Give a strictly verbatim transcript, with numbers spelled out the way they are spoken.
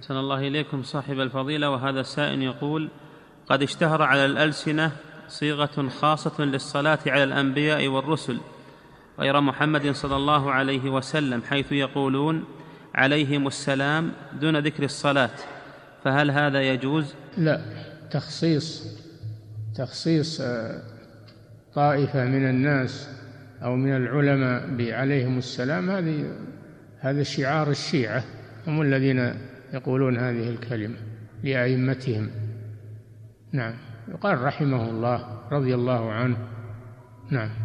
أحسن الله إليكم صاحب الفضيلة. وهذا السائل يقول: قد اشتهر على الألسنة صيغة خاصة للصلاة على الأنبياء والرسل غير محمد صلى الله عليه وسلم، حيث يقولون عليهم السلام دون ذكر الصلاة، فهل هذا يجوز؟ لا، تخصيص تخصيص طائفة من الناس أو من العلماء بعليهم السلام، هذه هذا شعار الشيعة، هم الذين يقولون هذه الكلمة لأئمتهم. نعم، يقال رحمه الله، رضي الله عنه. نعم.